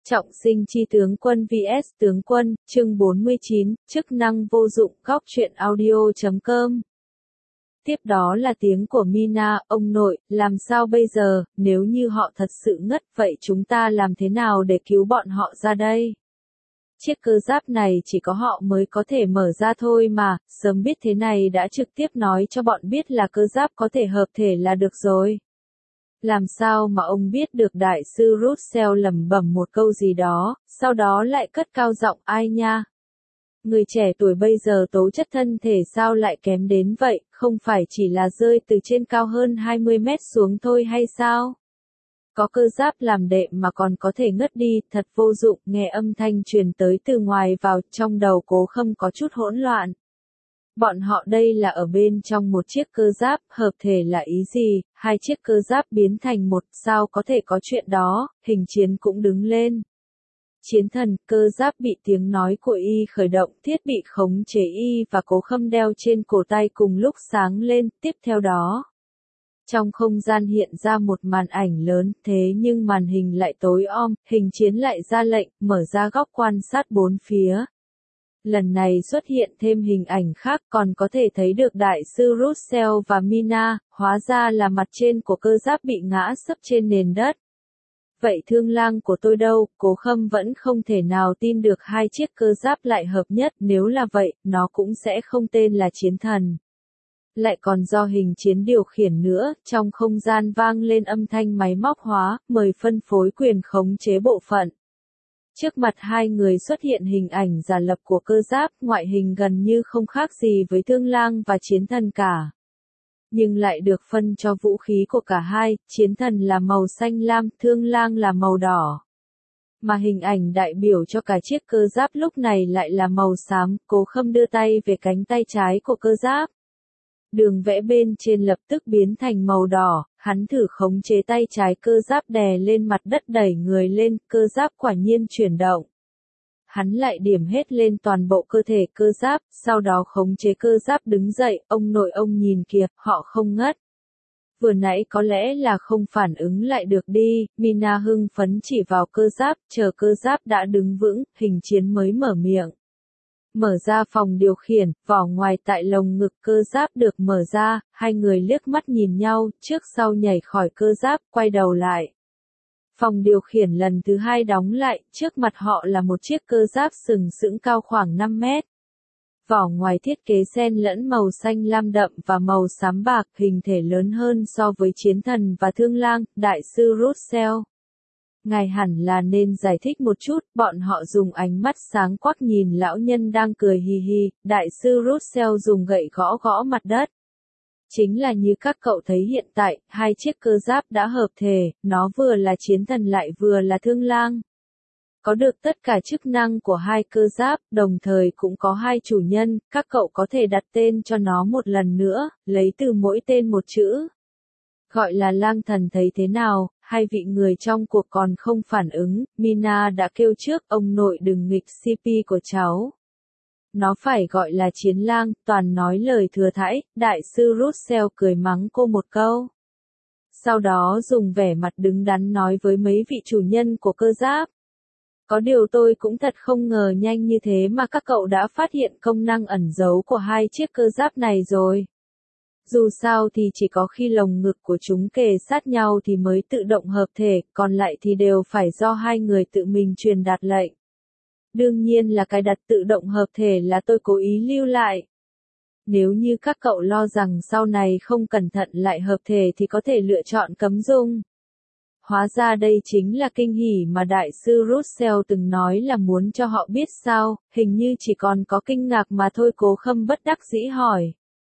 Trọng sinh chi tướng quân vs tướng quân, chương 49, chức năng vô dụng, góc truyện audio.com. Tiếp đó là tiếng của Mina, ông nội, làm sao bây giờ, nếu như họ thật sự ngất vậy chúng ta làm thế nào để cứu bọn họ ra đây? Chiếc cơ giáp này chỉ có họ mới có thể mở ra thôi mà, sớm biết thế này đã trực tiếp nói cho bọn biết là cơ giáp có thể hợp thể là được rồi. Làm sao mà ông biết được đại sư Russell lẩm bẩm một câu gì đó, sau đó lại cất cao giọng ai nha? Người trẻ tuổi bây giờ tố chất thân thể sao lại kém đến vậy, không phải chỉ là rơi từ trên cao hơn 20 mét xuống thôi hay sao? Có cơ giáp làm đệm mà còn có thể ngất đi, thật vô dụng, nghe âm thanh truyền tới từ ngoài vào, trong đầu Cố Khâm có chút hỗn loạn. Bọn họ đây là ở bên trong một chiếc cơ giáp, hợp thể là ý gì, hai chiếc cơ giáp biến thành một, sao có thể có chuyện đó, Hình Chiến cũng đứng lên. Chiến thần, cơ giáp bị tiếng nói của y khởi động, thiết bị khống chế y và Cố Khâm đeo trên cổ tay cùng lúc sáng lên, tiếp theo đó. Trong không gian hiện ra một màn ảnh lớn, thế nhưng màn hình lại tối om, Hình Chiến lại ra lệnh, mở ra góc quan sát bốn phía. Lần này xuất hiện thêm hình ảnh khác còn có thể thấy được đại sư Russell và Mina, hóa ra là mặt trên của cơ giáp bị ngã sấp trên nền đất. Vậy thương lang của tôi đâu? Cố Khâm vẫn không thể nào tin được hai chiếc cơ giáp lại hợp nhất, nếu là vậy, nó cũng sẽ không tên là chiến thần. Lại còn do Hình Chiến điều khiển nữa, trong không gian vang lên âm thanh máy móc hóa, mời phân phối quyền khống chế bộ phận. Trước mặt hai người xuất hiện hình ảnh giả lập của cơ giáp, ngoại hình gần như không khác gì với thương lang và chiến thần cả. Nhưng lại được phân cho vũ khí của cả hai, chiến thần là màu xanh lam, thương lang là màu đỏ. Mà hình ảnh đại biểu cho cả chiếc cơ giáp lúc này lại là màu xám, Cố Khâm đưa tay về cánh tay trái của cơ giáp. Đường vẽ bên trên lập tức biến thành màu đỏ, hắn thử khống chế tay trái cơ giáp đè lên mặt đất đẩy người lên, cơ giáp quả nhiên chuyển động. Hắn lại điểm hết lên toàn bộ cơ thể cơ giáp, sau đó khống chế cơ giáp đứng dậy, ông nội ông nhìn kìa, họ không ngất. Vừa nãy có lẽ là không phản ứng lại được đi, Mina hưng phấn chỉ vào cơ giáp, chờ cơ giáp đã đứng vững, Hình Chiến mới mở miệng. Mở ra phòng điều khiển, vỏ ngoài tại lồng ngực cơ giáp được mở ra, hai người liếc mắt nhìn nhau, trước sau nhảy khỏi cơ giáp, quay đầu lại. Phòng điều khiển lần thứ hai đóng lại, trước mặt họ là một chiếc cơ giáp sừng sững cao khoảng 5 mét. Vỏ ngoài thiết kế xen lẫn màu xanh lam đậm và màu xám bạc, hình thể lớn hơn so với chiến thần và thương lang, đại sư Russell. Ngài hẳn là nên giải thích một chút, bọn họ dùng ánh mắt sáng quắc nhìn lão nhân đang cười hì hì, đại sư Russell dùng gậy gõ gõ mặt đất. Chính là như các cậu thấy hiện tại, hai chiếc cơ giáp đã hợp thể, nó vừa là chiến thần lại vừa là thương lang. Có được tất cả chức năng của hai cơ giáp, đồng thời cũng có hai chủ nhân, các cậu có thể đặt tên cho nó một lần nữa, lấy từ mỗi tên một chữ. Gọi là lang thần thấy thế nào, hai vị người trong cuộc còn không phản ứng, Mina đã kêu trước, ông nội đừng nghịch CP của cháu. Nó phải gọi là chiến lang, toàn nói lời thừa thãi, đại sư Russell cười mắng cô một câu. Sau đó dùng vẻ mặt đứng đắn nói với mấy vị chủ nhân của cơ giáp. Có điều tôi cũng thật không ngờ nhanh như thế mà các cậu đã phát hiện công năng ẩn giấu của hai chiếc cơ giáp này rồi. Dù sao thì chỉ có khi lồng ngực của chúng kề sát nhau thì mới tự động hợp thể, còn lại thì đều phải do hai người tự mình truyền đạt lệnh. Đương nhiên là cái đặt tự động hợp thể là tôi cố ý lưu lại. Nếu như các cậu lo rằng sau này không cẩn thận lại hợp thể thì có thể lựa chọn cấm dung. Hóa ra đây chính là kinh hỉ mà đại sư Russell từng nói là muốn cho họ biết sao, hình như chỉ còn có kinh ngạc mà thôi. Cố Khâm bất đắc dĩ hỏi.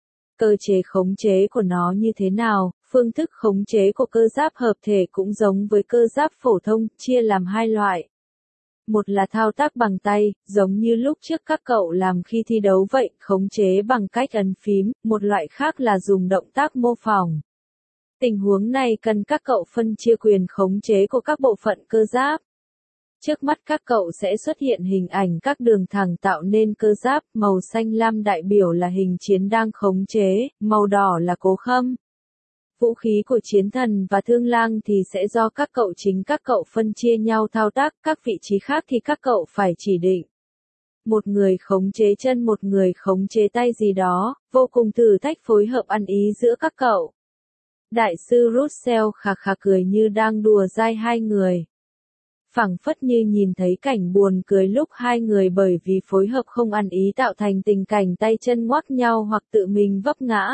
Cơ chế khống chế của nó như thế nào? Phương thức khống chế của cơ giáp hợp thể cũng giống với cơ giáp phổ thông, chia làm hai loại. Một là thao tác bằng tay, giống như lúc trước các cậu làm khi thi đấu vậy, khống chế bằng cách ấn phím, một loại khác là dùng động tác mô phỏng. Tình huống này cần các cậu phân chia quyền khống chế của các bộ phận cơ giáp. Trước mắt các cậu sẽ xuất hiện hình ảnh các đường thẳng tạo nên cơ giáp, màu xanh lam đại biểu là Hình Chiến đang khống chế, màu đỏ là Cố Khâm. Vũ khí của chiến thần và thương lang thì sẽ do chính các cậu phân chia nhau thao tác, các vị trí khác thì các cậu phải chỉ định. Một người khống chế chân, một người khống chế tay gì đó, vô cùng thử thách phối hợp ăn ý giữa các cậu. Đại sư Russell khà khà cười như đang đùa dai hai người. Phảng phất như nhìn thấy cảnh buồn cười lúc hai người bởi vì phối hợp không ăn ý tạo thành tình cảnh tay chân ngoắc nhau hoặc tự mình vấp ngã.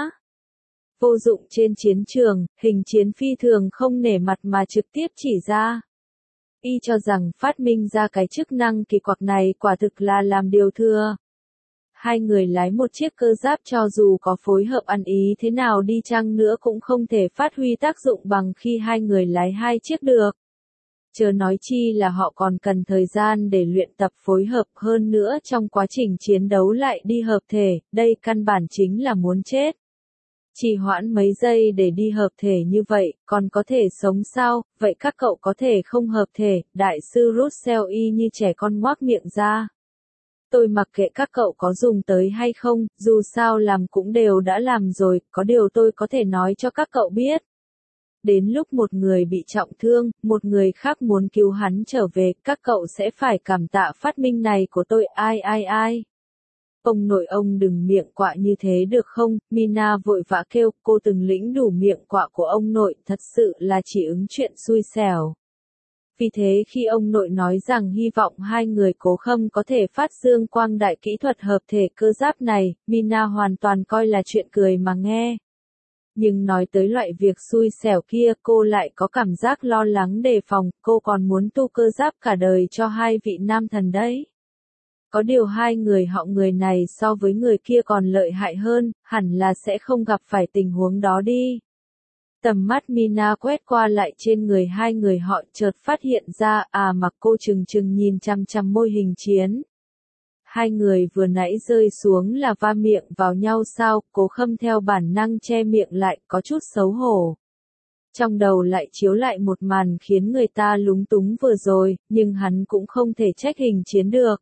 Vô dụng trên chiến trường, hình chiến phi thường không nể mặt mà trực tiếp chỉ ra. Y cho rằng phát minh ra cái chức năng kỳ quặc này quả thực là làm điều thừa. Hai người lái một chiếc cơ giáp cho dù có phối hợp ăn ý thế nào đi chăng nữa cũng không thể phát huy tác dụng bằng khi hai người lái hai chiếc được. Chớ nói chi là họ còn cần thời gian để luyện tập phối hợp, hơn nữa trong quá trình chiến đấu lại đi hợp thể, đây căn bản chính là muốn chết. Trì hoãn mấy giây để đi hợp thể như vậy, còn có thể sống sao, vậy các cậu có thể không hợp thể, đại sư Russell y như trẻ con ngoác miệng ra. Tôi mặc kệ các cậu có dùng tới hay không, dù sao làm cũng đều đã làm rồi, có điều tôi có thể nói cho các cậu biết. Đến lúc một người bị trọng thương, một người khác muốn cứu hắn trở về, các cậu sẽ phải cảm tạ phát minh này của tôi, ai. Ông nội ông đừng miệng quạ như thế được không, Mina vội vã kêu, cô từng lĩnh đủ miệng quạ của ông nội, thật sự là chỉ ứng chuyện xui xẻo. Vì thế khi ông nội nói rằng hy vọng hai người Cố Khâm có thể phát dương quang đại kỹ thuật hợp thể cơ giáp này, Mina hoàn toàn coi là chuyện cười mà nghe. Nhưng nói tới loại việc xui xẻo kia cô lại có cảm giác lo lắng đề phòng, cô còn muốn tu cơ giáp cả đời cho hai vị nam thần đấy. Có điều hai người họ người này so với người kia còn lợi hại hơn, hẳn là sẽ không gặp phải tình huống đó đi. Tầm mắt Mina quét qua lại trên người hai người họ chợt phát hiện ra mà cô chừng nhìn chằm chằm môi hình chiến. Hai người vừa nãy rơi xuống là va miệng vào nhau sao, Cố Khâm theo bản năng che miệng lại, có chút xấu hổ. Trong đầu lại chiếu lại một màn khiến người ta lúng túng vừa rồi, nhưng hắn cũng không thể trách hình chiến được.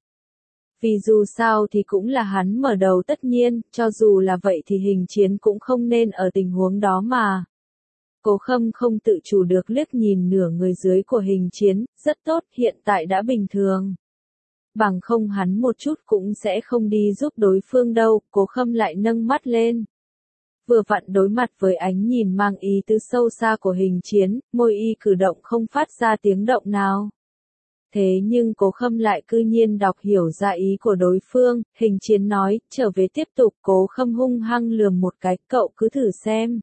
Vì dù sao thì cũng là hắn mở đầu tất nhiên, cho dù là vậy thì hình chiến cũng không nên ở tình huống đó mà. Cố Khâm không tự chủ được liếc nhìn nửa người dưới của hình chiến, rất tốt, hiện tại đã bình thường. Bằng không hắn một chút cũng sẽ không đi giúp đối phương đâu, Cố Khâm lại nâng mắt lên. Vừa vặn đối mặt với ánh nhìn mang ý tứ sâu xa của hình chiến, môi y cử động không phát ra tiếng động nào. Thế nhưng Cố Khâm lại cư nhiên đọc hiểu ra ý của đối phương, hình chiến nói, trở về tiếp tục, Cố Khâm hung hăng lườm một cái, cậu cứ thử xem.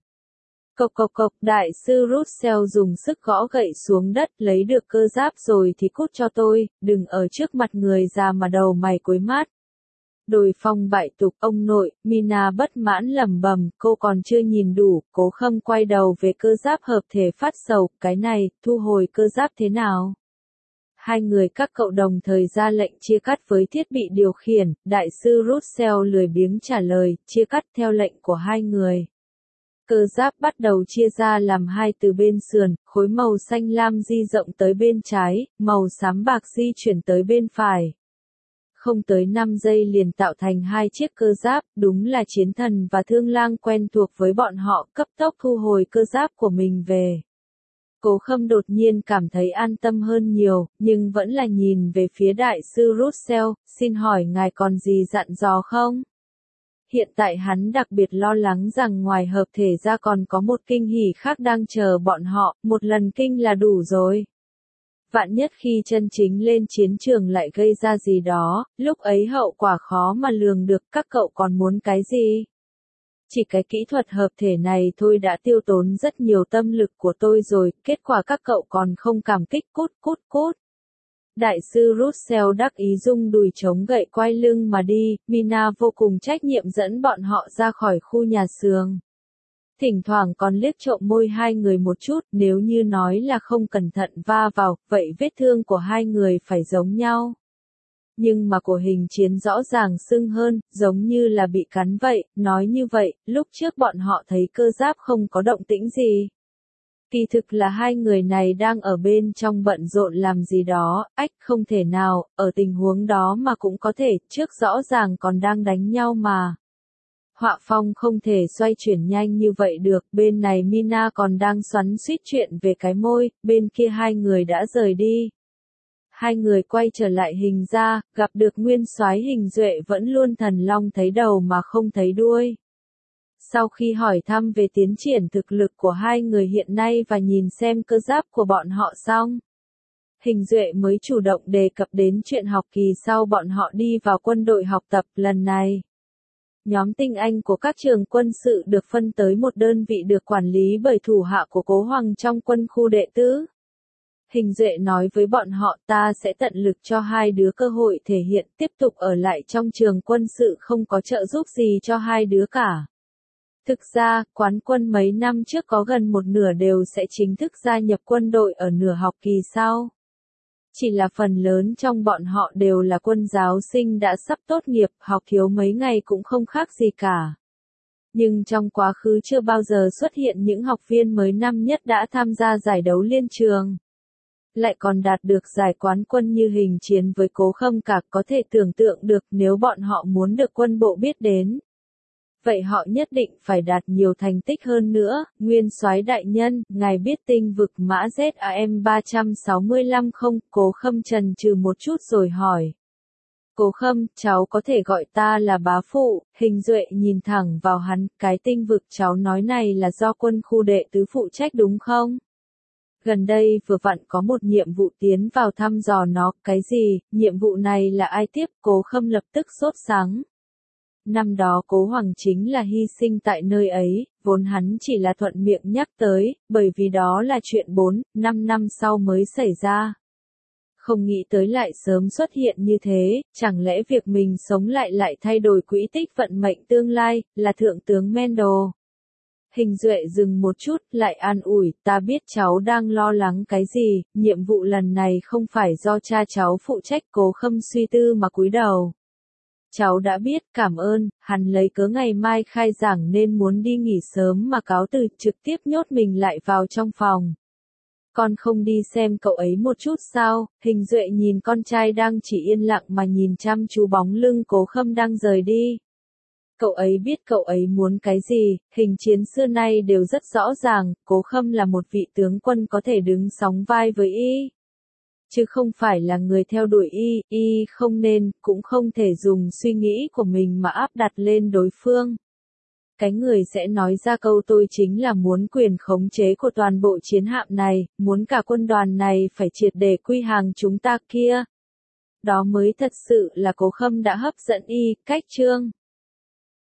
Cộc, đại sư Russell dùng sức gõ gậy xuống đất, lấy được cơ giáp rồi thì cút cho tôi, đừng ở trước mặt người già mà đầu mày quấy mát. Đồi phong bại tục, ông nội, Mina bất mãn lẩm bẩm, cô còn chưa nhìn đủ, Cố Khâm quay đầu về cơ giáp hợp thể phát sầu, cái này, thu hồi cơ giáp thế nào? Hai người các cậu đồng thời ra lệnh chia cắt với thiết bị điều khiển, đại sư Russell lười biếng trả lời, chia cắt theo lệnh của hai người. Cơ giáp bắt đầu chia ra làm hai từ bên sườn, khối màu xanh lam di rộng tới bên trái, màu xám bạc di chuyển tới bên phải. Không tới 5 giây liền tạo thành hai chiếc cơ giáp, đúng là chiến thần và thương lang quen thuộc với bọn họ, cấp tốc thu hồi cơ giáp của mình về. Cố Khâm đột nhiên cảm thấy an tâm hơn nhiều, nhưng vẫn là nhìn về phía đại sư Russell, xin hỏi ngài còn gì dặn dò không? Hiện tại hắn đặc biệt lo lắng rằng ngoài hợp thể ra còn có một kinh hỉ khác đang chờ bọn họ, một lần kinh là đủ rồi. Vạn nhất khi chân chính lên chiến trường lại gây ra gì đó, lúc ấy hậu quả khó mà lường được, các cậu còn muốn cái gì? Chỉ cái kỹ thuật hợp thể này thôi đã tiêu tốn rất nhiều tâm lực của tôi rồi, kết quả các cậu còn không cảm kích, cút. Đại sư Russell đắc ý rung đùi chống gậy quay lưng mà đi, Mina vô cùng trách nhiệm dẫn bọn họ ra khỏi khu nhà xưởng. Thỉnh thoảng còn liếc trộm môi hai người một chút, nếu như nói là không cẩn thận va vào, vậy vết thương của hai người phải giống nhau. Nhưng mà của hình chiến rõ ràng sưng hơn, giống như là bị cắn vậy, nói như vậy, lúc trước bọn họ thấy cơ giáp không có động tĩnh gì. Kỳ thực là hai người này đang ở bên trong bận rộn làm gì đó, không thể nào, ở tình huống đó mà cũng có thể, trước rõ ràng còn đang đánh nhau mà. Họa phong không thể xoay chuyển nhanh như vậy được, bên này Mina còn đang xoắn xuýt chuyện về cái môi, bên kia hai người đã rời đi. Hai người quay trở lại Hình gia, gặp được nguyên soái Hình Duệ vẫn luôn thần long thấy đầu mà không thấy đuôi. Sau khi hỏi thăm về tiến triển thực lực của hai người hiện nay và nhìn xem cơ giáp của bọn họ xong, Hình Duệ mới chủ động đề cập đến chuyện học kỳ sau bọn họ đi vào quân đội học tập lần này. Nhóm tinh anh của các trường quân sự được phân tới một đơn vị được quản lý bởi thủ hạ của Cố Hoàng trong quân khu đệ tứ. Hình Duệ nói với bọn họ ta sẽ tận lực cho hai đứa cơ hội thể hiện tiếp tục ở lại trong trường quân sự không có trợ giúp gì cho hai đứa cả. Thực ra, quán quân mấy năm trước có gần một nửa đều sẽ chính thức gia nhập quân đội ở nửa học kỳ sau. Chỉ là phần lớn trong bọn họ đều là quân giáo sinh đã sắp tốt nghiệp, học thiếu mấy ngày cũng không khác gì cả. Nhưng trong quá khứ chưa bao giờ xuất hiện những học viên mới năm nhất đã tham gia giải đấu liên trường. Lại còn đạt được giải quán quân như Hình Chiến với Cố Khâm cả, có thể tưởng tượng được nếu bọn họ muốn được quân bộ biết đến. Vậy họ nhất định phải đạt nhiều thành tích hơn nữa. Nguyên soái đại nhân, ngài biết tinh vực mã ZAM 365 không? Cố Khâm chần chừ một chút rồi hỏi. Cố Khâm, cháu có thể gọi ta là bá phụ. Hình Duệ nhìn thẳng vào hắn, cái tinh vực cháu nói này là do quân khu đệ tứ phụ trách đúng không? Gần đây vừa vặn có một nhiệm vụ tiến vào thăm dò nó, cái gì, nhiệm vụ này là ai tiếp? Cố Khâm lập tức sốt sắng. Năm đó Cố Hoàng chính là hy sinh tại nơi ấy, vốn hắn chỉ là thuận miệng nhắc tới, bởi vì đó là chuyện 4-5 năm sau mới xảy ra. Không nghĩ tới lại sớm xuất hiện như thế, chẳng lẽ việc mình sống lại thay đổi quỹ tích vận mệnh tương lai, là thượng tướng Mendel. Hình Duệ dừng một chút, lại an ủi, ta biết cháu đang lo lắng cái gì, nhiệm vụ lần này không phải do cha cháu phụ trách. Cố Khâm suy tư mà cúi đầu. Cháu đã biết, cảm ơn. Hắn lấy cớ ngày mai khai giảng nên muốn đi nghỉ sớm mà cáo từ, trực tiếp nhốt mình lại vào trong phòng. Con không đi xem cậu ấy một chút sao? Hình Duệ nhìn con trai đang chỉ yên lặng mà nhìn chăm chú bóng lưng Cố Khâm đang rời đi. Cậu ấy biết cậu ấy muốn cái gì, Hình Chiến xưa nay đều rất rõ ràng, Cố Khâm là một vị tướng quân có thể đứng sóng vai với y. Chứ không phải là người theo đuổi y không nên, cũng không thể dùng suy nghĩ của mình mà áp đặt lên đối phương. Cái người sẽ nói ra câu tôi chính là muốn quyền khống chế của toàn bộ chiến hạm này, muốn cả quân đoàn này phải triệt để quy hàng chúng ta kia. Đó mới thật sự là Cố Khâm đã hấp dẫn y, cách chương.